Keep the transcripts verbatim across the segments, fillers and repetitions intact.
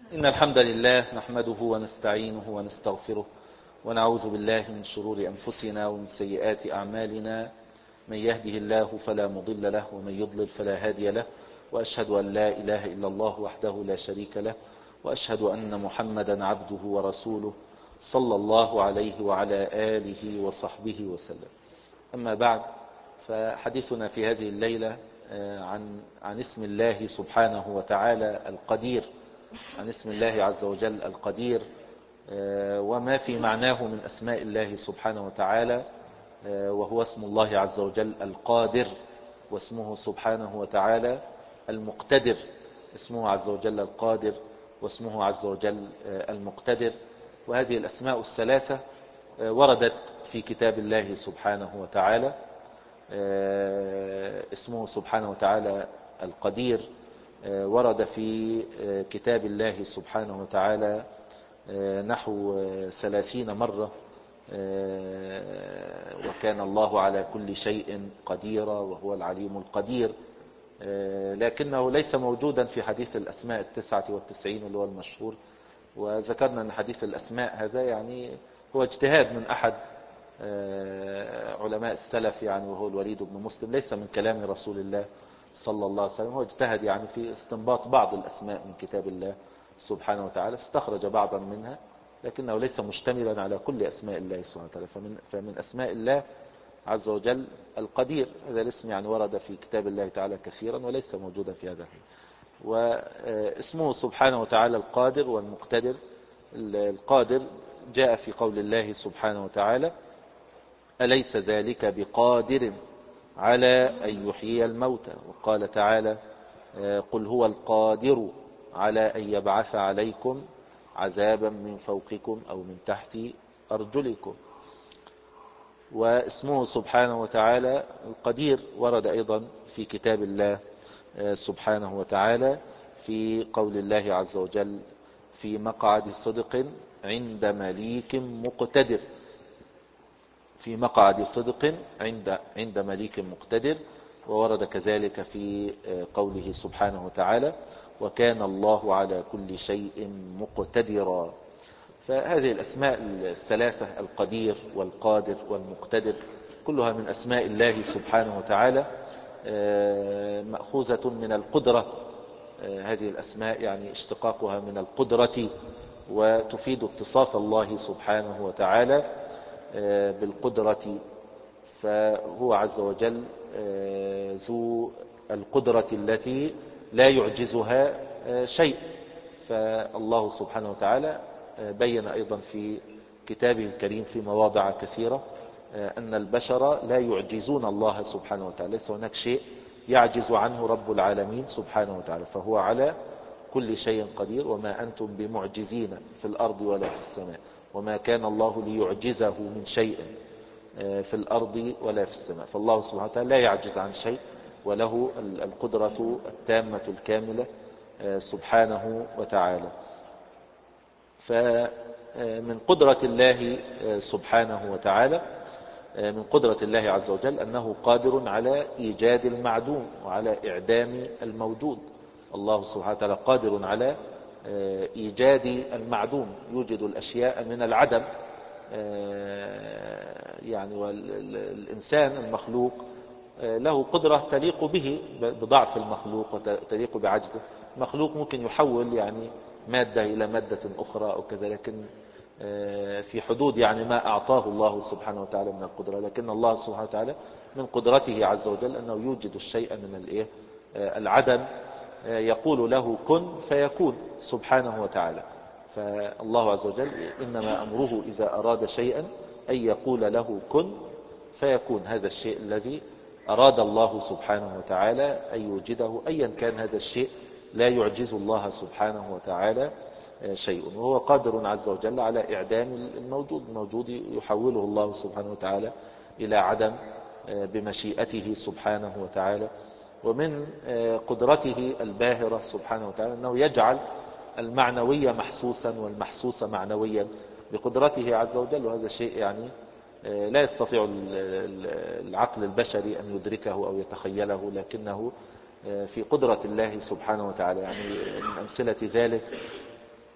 إن الحمد لله نحمده ونستعينه ونستغفره ونعوذ بالله من شرور أنفسنا ومن سيئات أعمالنا. من يهده الله فلا مضل له ومن يضلل فلا هادي له، وأشهد أن لا إله إلا الله وحده لا شريك له، وأشهد أن محمدا عبده ورسوله صلى الله عليه وعلى آله وصحبه وسلم. أما بعد، فحديثنا في هذه الليلة عن عن اسم الله سبحانه وتعالى القدير، عن اسم الله عز وجل القدير وما في معناه من أسماء الله سبحانه وتعالى، وهو اسم الله عز وجل القادر، واسمه سبحانه وتعالى المقتدر. اسمه عز وجل القادر واسمه عز وجل المقتدر. وهذه الأسماء الثلاثة وردت في كتاب الله سبحانه وتعالى. اسمه سبحانه وتعالى القدير ورد في كتاب الله سبحانه وتعالى نحو ثلاثين مرة، وكان الله على كل شيء قديرا وهو العليم القدير، لكنه ليس موجودا في حديث الأسماء التسعة والتسعين اللي هو المشهور. وذكرنا أن حديث الأسماء هذا يعني هو اجتهاد من أحد علماء السلف، يعني وهو الوليد بن مسلم، ليس من كلام رسول الله صلى الله عليه وسلم. هو اجتهد يعني في استنباط بعض الأسماء من كتاب الله سبحانه وتعالى، فاستخرج بعضا منها، لكنه ليس مشتملا على كل أسماء الله سبحانه وتعالى. فمن, فمن أسماء الله عز وجل القدير. هذا الاسم يعني ورد في كتاب الله تعالى كثيرا وليس موجودا في هذا الحين. واسمه سبحانه وتعالى القادر والمقتدر. القادر جاء في قول الله سبحانه وتعالى: أليس ذلك بقادر على أن يحيي الموتى. وقال تعالى: قل هو القادر على أن يبعث عليكم عذابا من فوقكم أو من تحت أرجلكم. واسمه سبحانه وتعالى القدير ورد أيضا في كتاب الله سبحانه وتعالى في قول الله عز وجل: في مقعد صدق عند مليك مقتدر. في مقعد صدق عند عند مليك مقتدر. وورد كذلك في قوله سبحانه وتعالى: وكان الله على كل شيء مقتدرا. فهذه الأسماء الثلاثة القدير والقادر والمقتدر كلها من أسماء الله سبحانه وتعالى، مأخوذة من القدرة. هذه الأسماء يعني اشتقاقها من القدرة، وتفيد اتصاف الله سبحانه وتعالى بالقدرة. فهو عز وجل ذو القدرة التي لا يعجزها شيء. فالله سبحانه وتعالى بين أيضا في كتابه الكريم في مواضع كثيرة أن البشر لا يعجزون الله سبحانه وتعالى. ليس هناك شيء يعجز عنه رب العالمين سبحانه وتعالى، فهو على كل شيء قدير. وما أنتم بمعجزين في الأرض ولا في السماء، وما كان الله ليعجزه من شيء في الأرض ولا في السماء. فالله سبحانه وتعالى لا يعجز عن شيء، وله القدرة التامة الكاملة سبحانه وتعالى. فمن قدرة الله سبحانه وتعالى، من قدرة الله عز وجل أنه قادر على إيجاد المعدوم وعلى إعدام الموجود. الله سبحانه وتعالى قادر على إيجاد المعدوم، يوجد الأشياء من العدم. يعني والإنسان المخلوق له قدرة تليق به بضعف المخلوق وتليق بعجزه. المخلوق ممكن يحول يعني مادة إلى مادة أخرى أو كذا، لكن في حدود يعني ما أعطاه الله سبحانه وتعالى من القدرة. لكن الله سبحانه وتعالى من قدرته عز وجل أنه يوجد الشيء من الإيه العدم، يقول له كن فيكون سبحانه وتعالى. فالله عز وجل إنما أمره إذا أراد شيئا أن يقول له كن فيكون. هذا الشيء الذي أراد الله سبحانه وتعالى أن يوجده أيا كان هذا الشيء، لا يعجز الله سبحانه وتعالى شيء. وهو قادر عز وجل على إعدام الموجود. الموجود يحوله الله سبحانه وتعالى إلى عدم بمشيئته سبحانه وتعالى. ومن قدرته الباهرة سبحانه وتعالى أنه يجعل المعنوية محسوسا والمحسوس معنويا بقدرته عز وجل. وهذا شيء يعني لا يستطيع العقل البشري أن يدركه أو يتخيله، لكنه في قدرة الله سبحانه وتعالى. يعني من أمثلة ذلك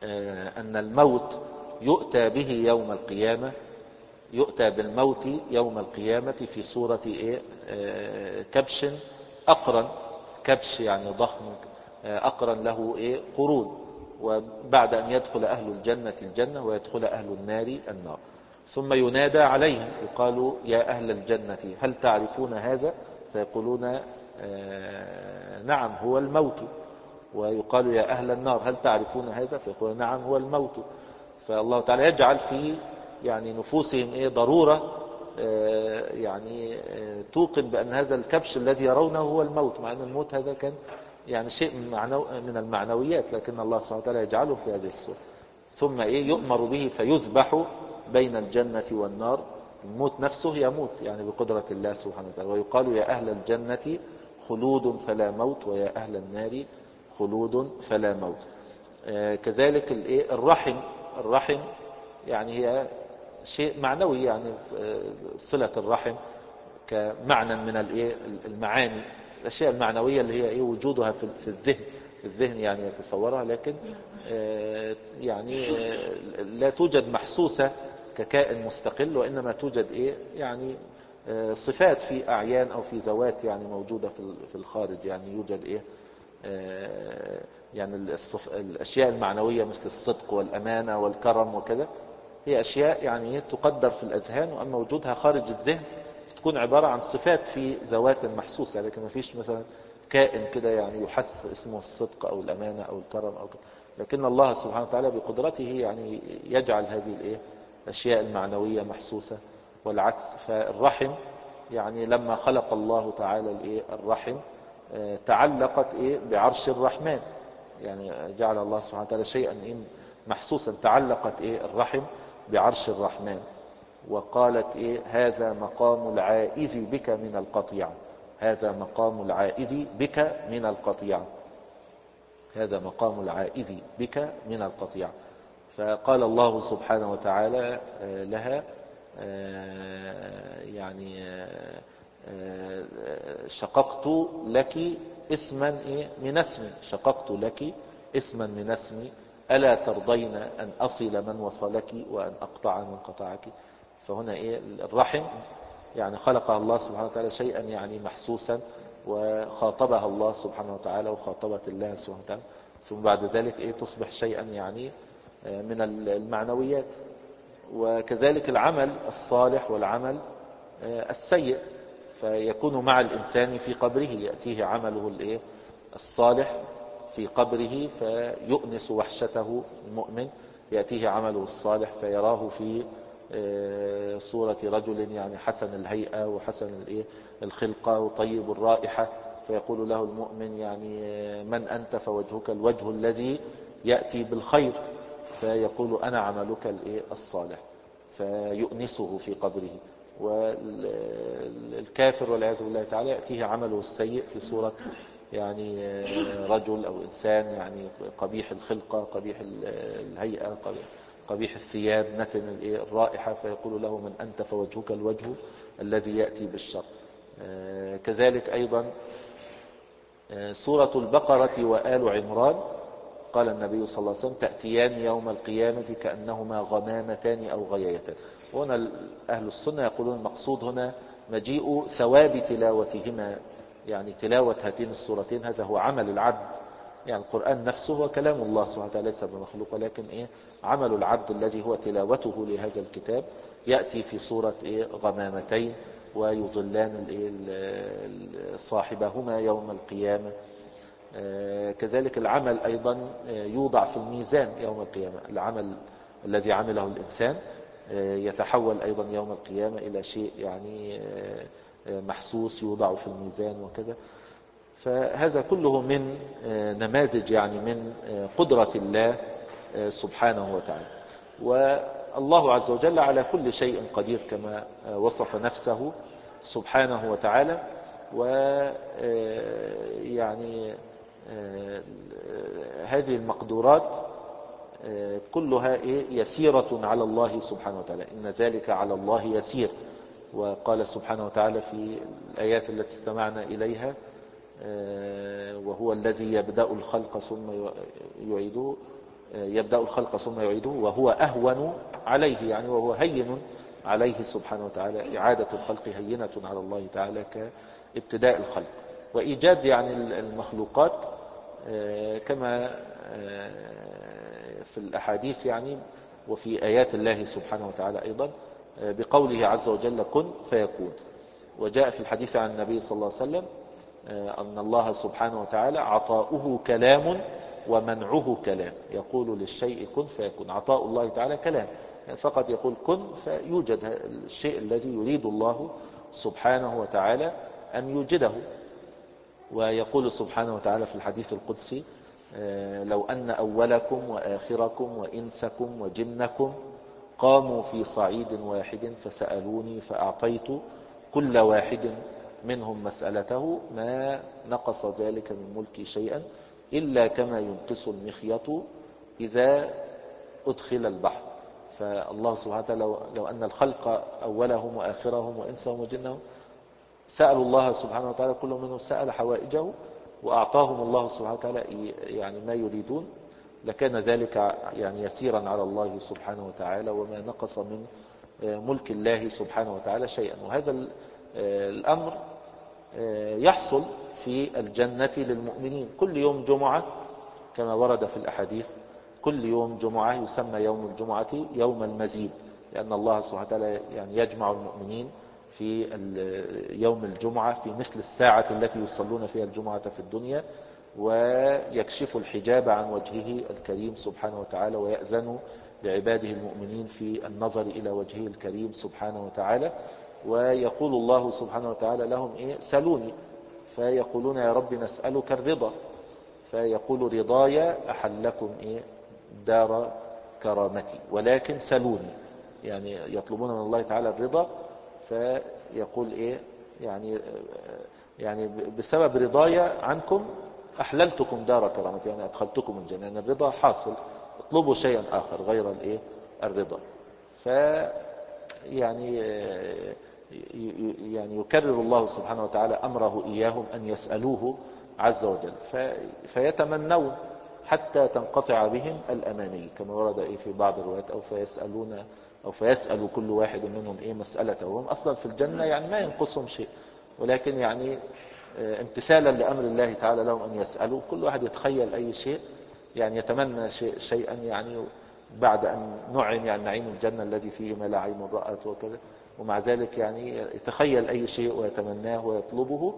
أن الموت يؤتى به يوم القيامة، يؤتى بالموت يوم القيامة في صورة إيه؟ كبش أقرن، كبش يعني ضخم أقرن له إيه؟ قرون، وبعد أن يدخل أهل الجنة الجنة ويدخل أهل النار النار، ثم ينادى عليهم يقال يا أهل الجنة هل تعرفون هذا؟ فيقولون نعم هو الموت. ويقال يا أهل النار هل تعرفون هذا؟ فيقولون نعم هو الموت. فالله تعالى يجعل في يعني نفوسهم ايه ضرورة يعني توقن بأن هذا الكبش الذي يرونه هو الموت، مع أن الموت هذا كان يعني شيء من المعنويات، لكن الله سبحانه وتعالى يجعله في هذه الصورة. ثم ايه يؤمر به فيذبح بين الجنة والنار. الموت نفسه يموت يعني بقدرة الله سبحانه وتعالى. ويقال يا أهل الجنة خلود فلا موت، ويا أهل النار خلود فلا موت. كذلك الرحم، الرحم يعني هي شيء معنوي، يعني صلة الرحم كمعنى من المعاني، الأشياء المعنوية اللي هي إيه وجودها في الذهن، الذهن يعني يتصورها، لكن يعني لا توجد محسوسة ككائن مستقل، وإنما توجد إيه يعني صفات في أعيان أو في ذوات يعني موجودة في الخارج، يعني يوجد إيه يعني الأشياء المعنوية مثل الصدق والأمانة والكرم وكذا، هي أشياء يعني تقدر في الأذهان، وأما وجودها خارج الذهن تكون عبارة عن صفات في ذوات محسوسة، لكن ما فيش مثلا كائن كده يعني يحس اسمه الصدق أو الأمانة أو الكرم أو كده. لكن الله سبحانه وتعالى بقدرته يعني يجعل هذه الإيه الأشياء المعنوية محسوسة والعكس. فالرحم يعني لما خلق الله تعالى الإيه الرحم تعلقت إيه بعرش الرحمن، يعني جعل الله سبحانه وتعالى شيئا إيه محسوسا، تعلقت إيه الرحم بعرش الرحمن. وقالت إيه هذا مقام العائذ بك من القطيع، هذا مقام العائذ بك من القطيع، هذا مقام العائذ بك من القطيع. فقال الله سبحانه وتعالى لها يعني شققت لك اسما من اسمي، شققت لك اسما من اسمي ألا ترضين أن أصل من وصلك وأن أقطع من قطعك. فهنا إيه الرحم يعني خلقها الله سبحانه وتعالى شيئا يعني محسوسا، وخاطبها الله سبحانه وتعالى وخاطبت الله سبحانه وتعالى، ثم بعد ذلك إيه تصبح شيئا يعني من المعنويات. وكذلك العمل الصالح والعمل السيء، فيكون مع الإنسان في قبره، يأتيه عمله الإيه الصالح في قبره فيؤنس وحشته المؤمن، يأتيه عمله الصالح فيراه في صورة رجل يعني حسن الهيئة وحسن الإيه الخلقة وطيب الرائحة، فيقول له المؤمن يعني من أنت؟ فوجهك الوجه الذي يأتي بالخير، فيقول أنا عملك الإيه الصالح، فيؤنسه في قبره. والكافر والعياذ بالله تعالى يأتيه عمله السيء في صورة يعني رجل أو إنسان يعني قبيح الخلقة قبيح الهيئة قبيح الثياب نتن الرائحة، فيقول له من أنت؟ فوجهك الوجه الذي يأتي بالشر. كذلك أيضا سورة البقرة وآل عمران قال النبي صلى الله عليه وسلم تأتيان يوم القيامة كأنهما غمامتان أو غيايتان. هنا أهل السنة يقولون المقصود هنا مجيء ثواب تلاوتهما، يعني تلاوة هاتين السورتين هذا هو عمل العبد، يعني القرآن نفسه هو كلام الله سبحانه وتعالى ليس بمخلوق، ولكن إيه عمل العبد الذي هو تلاوته لهذا الكتاب يأتي في صورة إيه غمامتين ويظلان الإيه صاحبهما يوم القيامة. كذلك العمل أيضا يوضع في الميزان يوم القيامة، العمل الذي عمله الإنسان يتحول أيضا يوم القيامة إلى شيء يعني محسوس يوضع في الميزان وكذا. فهذا كله من نماذج يعني من قدرة الله سبحانه وتعالى. والله عز وجل على كل شيء قدير كما وصف نفسه سبحانه وتعالى. ويعني هذه المقدورات كلها يسيرة على الله سبحانه وتعالى، إن ذلك على الله يسير. وقال سبحانه وتعالى في الآيات التي استمعنا إليها وهو الذي يبدأ الخلق ثم يعيده يبدأ الخلق ثم يعيده وهو أهون عليه، يعني وهو هين عليه سبحانه وتعالى. إعادة الخلق هينة على الله تعالى كابتداء الخلق. وإيجاد يعني المخلوقات كما في الأحاديث يعني وفي آيات الله سبحانه وتعالى أيضا بقوله عز وجل كن فيكون. وجاء في الحديث عن النبي صلى الله عليه وسلم أن الله سبحانه وتعالى عطاؤه كلام ومنعه كلام، يقول للشيء كن فيكون. عطاء الله تعالى كلام، يعني فقط يقول كن فيوجد الشيء الذي يريد الله سبحانه وتعالى أن يوجده. ويقول سبحانه وتعالى في الحديث القدسي لو أن أولكم وآخركم وإنسكم وجنكم قاموا في صعيد واحد فسألوني فأعطيت كل واحد منهم مسألته ما نقص ذلك من ملكي شيئا إلا كما ينقص المخيط إذا أدخل البحر. فالله سبحانه وتعالى لو, لو أن الخلق أولهم وآخرهم وإنسهم وجنهم سألوا الله سبحانه وتعالى كل منهم سأل حوائجه وأعطاهم الله سبحانه وتعالى يعني ما يريدون لكان ذلك يعني يسيرا على الله سبحانه وتعالى وما نقص من ملك الله سبحانه وتعالى شيئا. وهذا الأمر يحصل في الجنة للمؤمنين كل يوم جمعة كما ورد في الأحاديث. كل يوم جمعة يسمى يوم الجمعة يوم المزيد، لأن الله سبحانه وتعالى يعني يجمع المؤمنين في يوم الجمعة في مثل الساعة التي يصلون فيها الجمعة في الدنيا، ويكشف الحجاب عن وجهه الكريم سبحانه وتعالى ويأذن لعباده المؤمنين في النظر إلى وجهه الكريم سبحانه وتعالى. ويقول الله سبحانه وتعالى لهم إيه سلوني، فيقولون يا رب نسألك الرضا، فيقول رضايا أحلكم إيه دار كرامتي ولكن سلوني، يعني يطلبون من الله تعالى الرضا. فيقول إيه يعني يعني بسبب رضايا عنكم أحللتكم دار كرامتي، يعني أدخلتكم الجنة، يعني الرضا حاصل، اطلبوا شيئا آخر غير الإيه الرضا. ف يعني يعني يكرر الله سبحانه وتعالى أمره إياهم أن يسألوه عز وجل فيتمنون حتى تنقطع بهم الأماني كما ورد إيه في بعض الروايات أو فيسألون أو فيسأل كل واحد منهم إيه مسألته. وهم أصلا في الجنة يعني ما ينقصهم شيء، ولكن يعني امتثالا لأمر الله تعالى لهم أن يسألوا. كل واحد يتخيل أي شيء يعني يتمنى شيء شيئا يعني بعد أن نعم يعني نعيم الجنة الذي فيه ما لا عين رأت وكذا، ومع ذلك يعني يتخيل أي شيء ويتمناه ويطلبه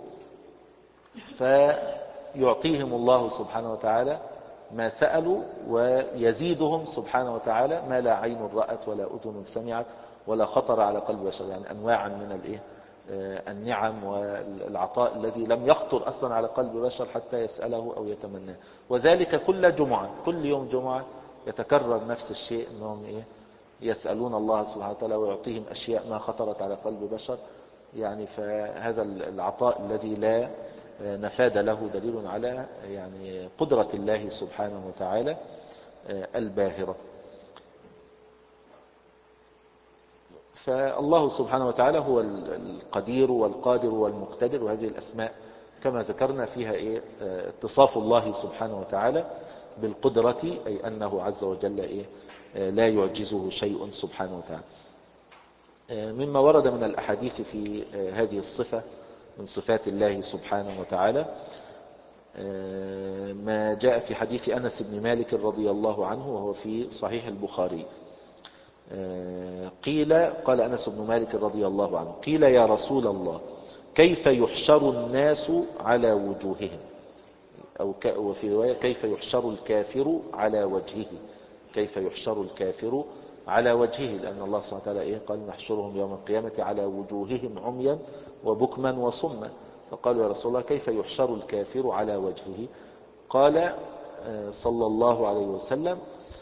فيعطيهم الله سبحانه وتعالى ما سألوا ويزيدهم سبحانه وتعالى ما لا عين رأت ولا أذن سمعت ولا خطر على قلب بشر، يعني أنواعا من الإيه النعم والعطاء الذي لم يخطر أصلا على قلب بشر حتى يسأله أو يتمناه. وذلك كل جمعة كل يوم جمعة يتكرر نفس الشيء أنهم إيه يسألون الله سبحانه وتعالى ويعطيهم أشياء ما خطرت على قلب بشر. يعني فهذا العطاء الذي لا نفاد له دليل على يعني قدرة الله سبحانه وتعالى الباهرة. فالله سبحانه وتعالى هو القدير والقادر والمقتدر، وهذه الأسماء كما ذكرنا فيها إيه اتصاف الله سبحانه وتعالى بالقدرة، أي أنه عز وجل إيه لا يعجزه شيء سبحانه وتعالى. مما ورد من الأحاديث في هذه الصفة من صفات الله سبحانه وتعالى ما جاء في حديث أنس بن مالك رضي الله عنه وهو في صحيح البخاري. قيل قال أنس بن مالك رضي الله عنه قيل يا رسول الله كيف يحشر الناس على وجوههم، أو وفي رواية كيف يحشر الكافر على وجهه، كيف يحشر الكافر على وجهه، لأن الله سبحانه وتعالى إيه قال نحشرهم يوم القيامة على وجوههم عميا وبكما وصما. فقالوا يا رسول الله كيف يحشر الكافر على وجهه؟ قال صلى الله عليه وسلم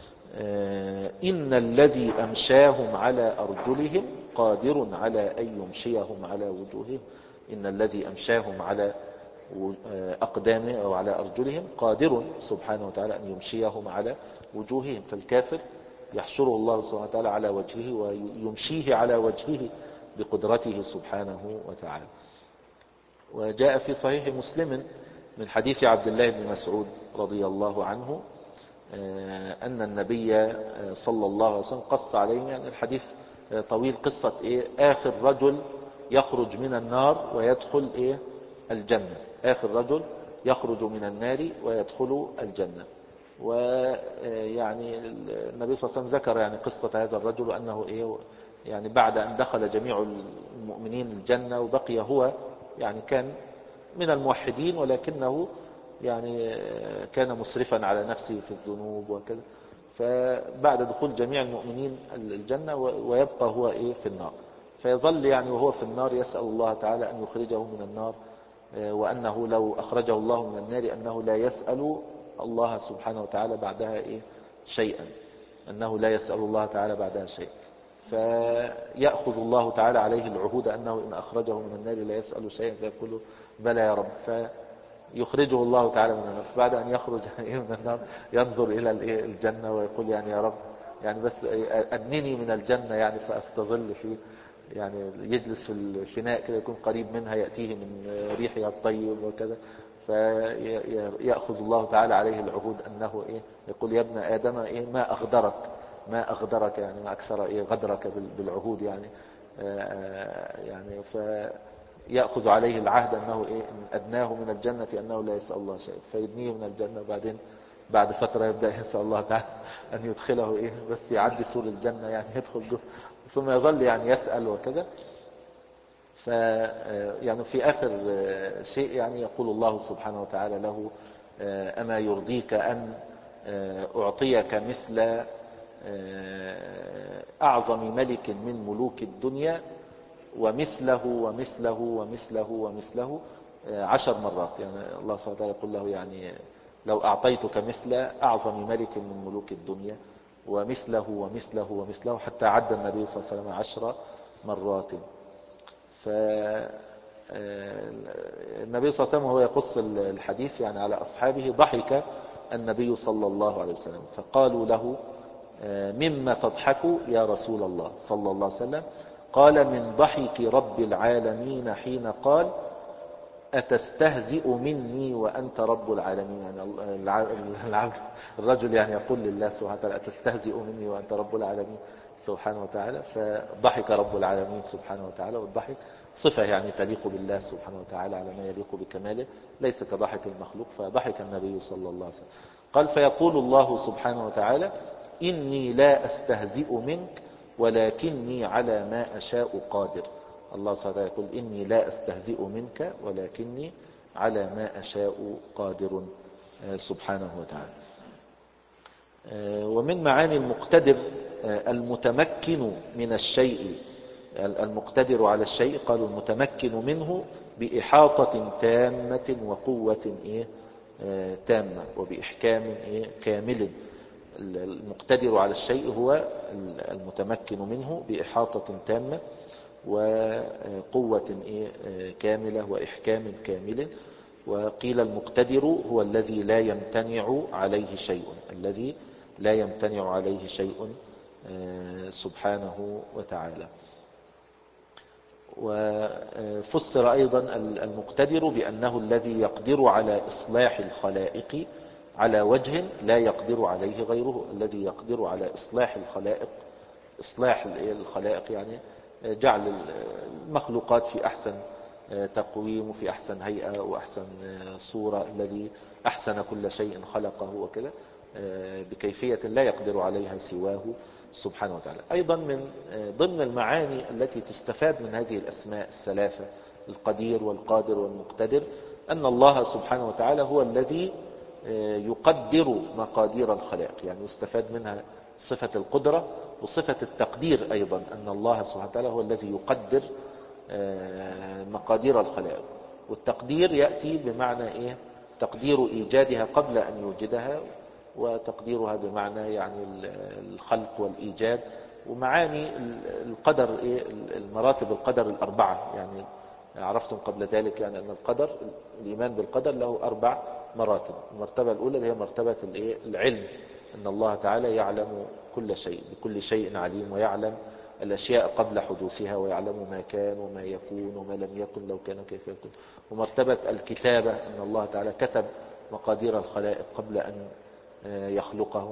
إن الذي أمشاهم على أرجلهم قادر على أن يمشيهم على وجوههم. إن الذي أمشاهم على أقدامهم أو على أرجلهم قادر سبحانه وتعالى أن يمشيهم على وجوههم. فالكافر يحشره الله سبحانه وتعالى على وجهه ويمشيه على وجهه بقدرته سبحانه وتعالى. وجاء في صحيح مسلم من حديث عبد الله بن مسعود رضي الله عنه أن النبي صلى الله عليه وسلم قص عليهم، يعني الحديث طويل، قصة إيه آخر رجل يخرج من النار ويدخل إيه الجنة، آخر رجل يخرج من النار ويدخل الجنة. ويعني النبي صلى الله عليه وسلم ذكر يعني قصة هذا الرجل، وأنه إيه يعني بعد أن دخل جميع المؤمنين الجنة وبقي هو، يعني كان من الموحدين ولكنه يعني كان مسرفا على نفسه في الذنوب وكذا، فبعد دخول جميع المؤمنين الجنة ويبقى هو إيه في النار، فيظل يعني وهو في النار يسأل الله تعالى أن يخرجه من النار، وأنه لو أخرجه الله من النار أنه لا يسأل الله سبحانه وتعالى بعدها إيه شيئا، أنه لا يسأل الله تعالى بعدها شيئا. فيأخذ الله تعالى عليه العهود أنه إن أخرجه من النار لا يسأل شيئا، فيقول بلى يا رب، فيخرجه الله تعالى من النار. بعد أن يخرج من النار ينظر إلى الجنة ويقول يعني يا رب يعني بس أدنني من الجنة يعني فأستظل فيه، يعني يجلس في الفناء كده يكون قريب منها يأتيه من ريحها الطيب وكذا، فيأخذ الله تعالى عليه العهود أنه إيه يقول يا ابن آدم إيه ما أغدرك ما أغدرك يعني ما أكثر إيه غدرك بالعهود يعني يعني فيأخذ عليه العهد أنه إيه إن أدناه من الجنة أنه لا يسأل الله شيء، فيدنيه من الجنة، وبعدين بعد فترة يبدأ يسأل الله تعالى أن يدخله إيه بس يعدي سور الجنة يعني يدخل جوه، ثم يظل يعني يسأل وكذا. ف يعني في آخر شيء يعني يقول الله سبحانه وتعالى له أما يرضيك أن أعطيك مثل أعظم ملك من ملوك الدنيا ومثله ومثله ومثله ومثله عشر مرات، يعني الله سبحانه وتعالى يقول له يعني لو أعطيتك مثل أعظم ملك من ملوك الدنيا ومثله ومثله ومثله، حتى عد النبي صلى الله عليه وسلم عشر مرات. فالنبي صلى الله عليه وسلم وهو يقص الحديث يعني على أصحابه ضحك النبي صلى الله عليه وسلم، فقالوا له مما تضحك يا رسول الله صلى الله عليه وسلم؟ قال من ضحك رب العالمين حين قال أتستهزئ مني وأنت رب العالمين. يعني الرجل يعني يقول لله سبحانه وتعالى أتستهزئ مني وأنت رب العالمين سبحانه وتعالى، فضحك رب العالمين سبحانه وتعالى، والضحك صفة يعني تليق بالله سبحانه وتعالى على ما يليق بكماله، ليس كضحك المخلوق، فضحك النبي صلى الله عليه وسلم. قال فيقول الله سبحانه وتعالى إني لا أستهزئ منك ولكني على ما أشاء قادر. الله سبحانه وتعالى يقول إني لا أستهزئ منك ولكني على ما أشاء قادر سبحانه وتعالى. ومن معاني المقتدر المتمكن من الشيء، المقتدر على الشيء قالوا المتمكن منه بإحاطة تامة وقوة إيه تامة وبإحكام إيه كامل. المقتدر على الشيء هو المتمكن منه بإحاطة تامة وقوة إيه كاملة وإحكام كامل. وقيل المقتدر هو الذي لا يمتنع عليه شيء، الذي لا يمتنع عليه شيء سبحانه وتعالى. وفسر أيضا المقتدر بأنه الذي يقدر على إصلاح الخلائق على وجه لا يقدر عليه غيره، الذي يقدر على إصلاح الخلائق، إصلاح الخلائق يعني جعل المخلوقات في أحسن تقويم وفي أحسن هيئة وأحسن صورة، الذي أحسن كل شيء خلقه وكذا بكيفية لا يقدر عليها سواه سبحانه وتعالى. أيضا من ضمن المعاني التي تستفاد من هذه الأسماء الثلاثة القدير والقادر والمقتدر أن الله سبحانه وتعالى هو الذي يقدر مقادير الخلائق، يعني يستفاد منها صفة القدرة وصفة التقدير أيضا، أن الله سبحانه وتعالى هو الذي يقدر مقادير الخلائق. والتقدير يأتي بمعنى إيه؟ تقدير إيجادها قبل أن يوجدها، وتقديرها بمعنى يعني الخلق والإيجاد. ومعاني القدر إيه؟ المراتب القدر الأربعة، يعني عرفتم قبل ذلك يعني أن القدر الإيمان بالقدر له أربع مراتب. المرتبة الأولى اللي هي مرتبة العلم، أن الله تعالى يعلم كل شيء، بكل شيء عليم، ويعلم الأشياء قبل حدوثها، ويعلم ما كان وما يكون وما لم يكن لو كان كيف يكون. ومرتبة الكتابة، أن الله تعالى كتب مقادير الخلائق قبل أن يخلقهم.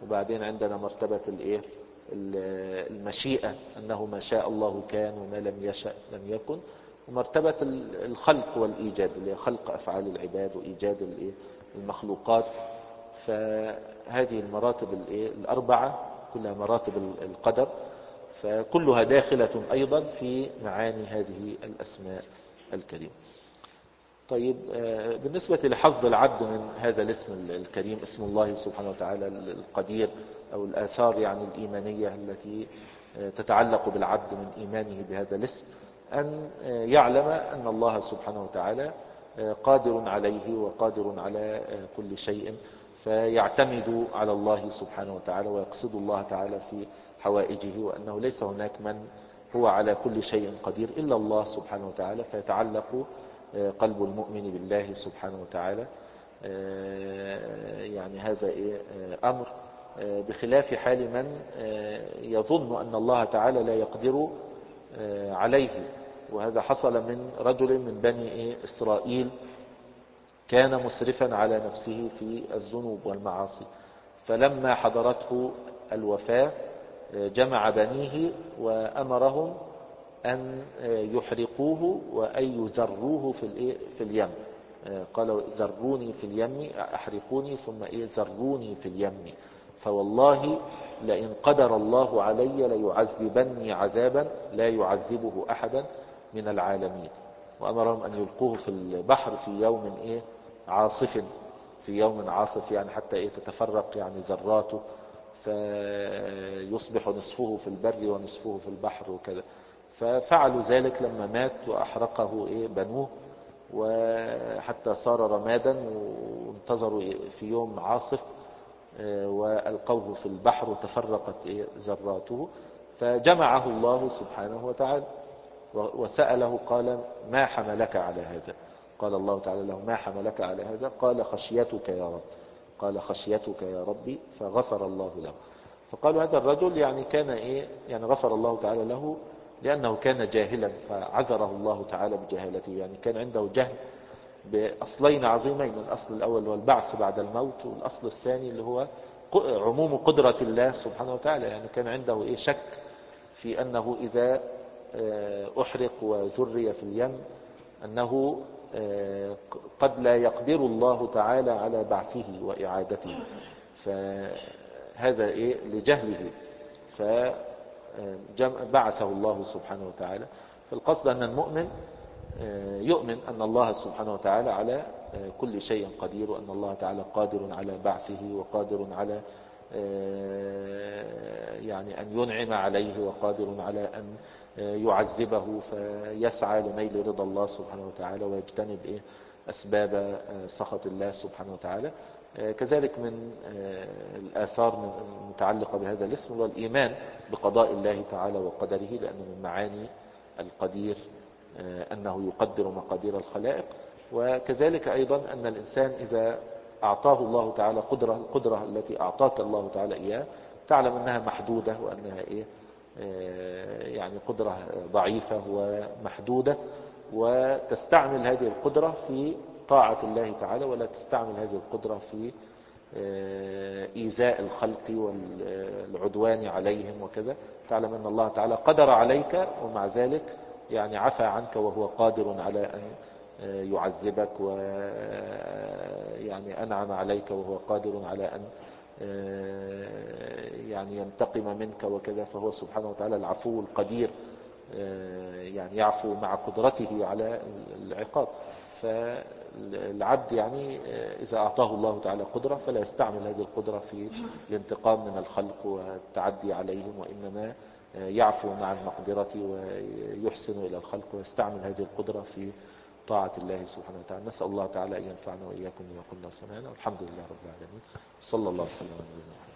وبعدين عندنا مرتبة الايه المشيئة، أنه ما شاء الله كان وما لم يشأ لم يكن، ومرتبة الخلق والإيجاد اللي هي خلق أفعال العباد وإيجاد المخلوقات. فهذه المراتب الأربعة كلها مراتب القدر، فكلها داخلة أيضا في معاني هذه الأسماء الكريمة. طيب، بالنسبة لحظ العبد من هذا الاسم الكريم اسم الله سبحانه وتعالى القدير، أو الآثار يعني الإيمانية التي تتعلق بالعبد من إيمانه بهذا الاسم، أن يعلم أن الله سبحانه وتعالى قادر عليه وقادر على كل شيء، فيعتمد على الله سبحانه وتعالى ويقصد الله تعالى في حوائجه، وأنه ليس هناك من هو على كل شيء قدير إلا الله سبحانه وتعالى. فيتعلق قلب المؤمن بالله سبحانه وتعالى، يعني هذا أمر بخلاف حال من يظن أن الله تعالى لا يقدر عليه. وهذا حصل من رجل من بني إسرائيل كان مسرفا على نفسه في الذنوب والمعاصي، فلما حضرته الوفاة جمع بنيه وأمرهم أن يحرقوه وأن يزروه في في اليم. قالوا زروني في اليم، أحرقوني ثم إيه زروني في اليم، فوالله لئن قدر الله علي ليعذبني عذابا لا يعذبه أحدا من العالمين. وأمرهم أن يلقوه في البحر في يوم إيه عاصف، في يوم عاصف يعني حتى إيه تتفرق يعني ذراته، فيصبح نصفه في البر ونصفه في البحر وكذا. ففعلوا ذلك لما مات وأحرقه إيه بنوه، وحتى صار رمادا، وانتظروا في يوم عاصف وألقوه في البحر وتفرقت إيه ذراته. فجمعه الله سبحانه وتعالى وسأله قال ما حملك على هذا؟ قال الله تعالى له ما حملك على هذا؟ قال خشيتك يا رب. قال خشيتك يا ربي، فغفر الله له. فقالوا هذا الرجل يعني كان إيه يعني غفر الله تعالى له لأنه كان جاهلا، فعذره الله تعالى بجهالته. يعني كان عنده جهل بأصلين عظيمين، الأصل الأول هو البعث بعد الموت، والأصل الثاني اللي هو عموم قدرة الله سبحانه وتعالى. يعني كان عنده إيه شك في أنه إذا أحرق وذري في اليم أنه قد لا يقدر الله تعالى على بعثه وإعادته، فهذا إيه لجهله، فبعثه الله سبحانه وتعالى. فالقصد أن المؤمن يؤمن أن الله سبحانه وتعالى على كل شيء قدير، وأن الله تعالى قادر على بعثه وقادر على يعني أن ينعم عليه وقادر على أن يعذبه، فيسعى لنيل رضا الله سبحانه وتعالى ويجتنب إيه أسباب سخط الله سبحانه وتعالى. كذلك من الآثار المتعلقة بهذا الاسم هو الإيمان بقضاء الله تعالى وقدره، لأنه من معاني القدير أنه يقدر مقادير الخلائق. وكذلك أيضا أن الإنسان إذا أعطاه الله تعالى قدرة، القدرة التي أعطاك الله تعالى إياه تعلم أنها محدودة، وأنها إيه يعني قدرة ضعيفة ومحدودة، وتستعمل هذه القدرة في طاعة الله تعالى، ولا تستعمل هذه القدرة في إيذاء الخلق والعدوان عليهم وكذا. تعلم أن الله تعالى قدر عليك ومع ذلك يعني عفى عنك، وهو قادر على أن يعذبك، ويعني أنعم عليك وهو قادر على أن يعني ينتقم منك وكذا. فهو سبحانه وتعالى العفو القدير، يعني يعفو مع قدرته على العقاب. فالعبد يعني إذا أعطاه الله تعالى قدرة فلا يستعمل هذه القدرة في الانتقام من الخلق والتعدي عليهم، وإنما يعفو عن مقدرته ويحسن إلى الخلق ويستعمل هذه القدرة في طاعة الله سبحانه وتعالى. نسأل الله تعالى أن ينفعنا وإياكم بما قلنا وسمعنا، والحمد لله رب العالمين، صلى الله وسلم على نبينا محمد.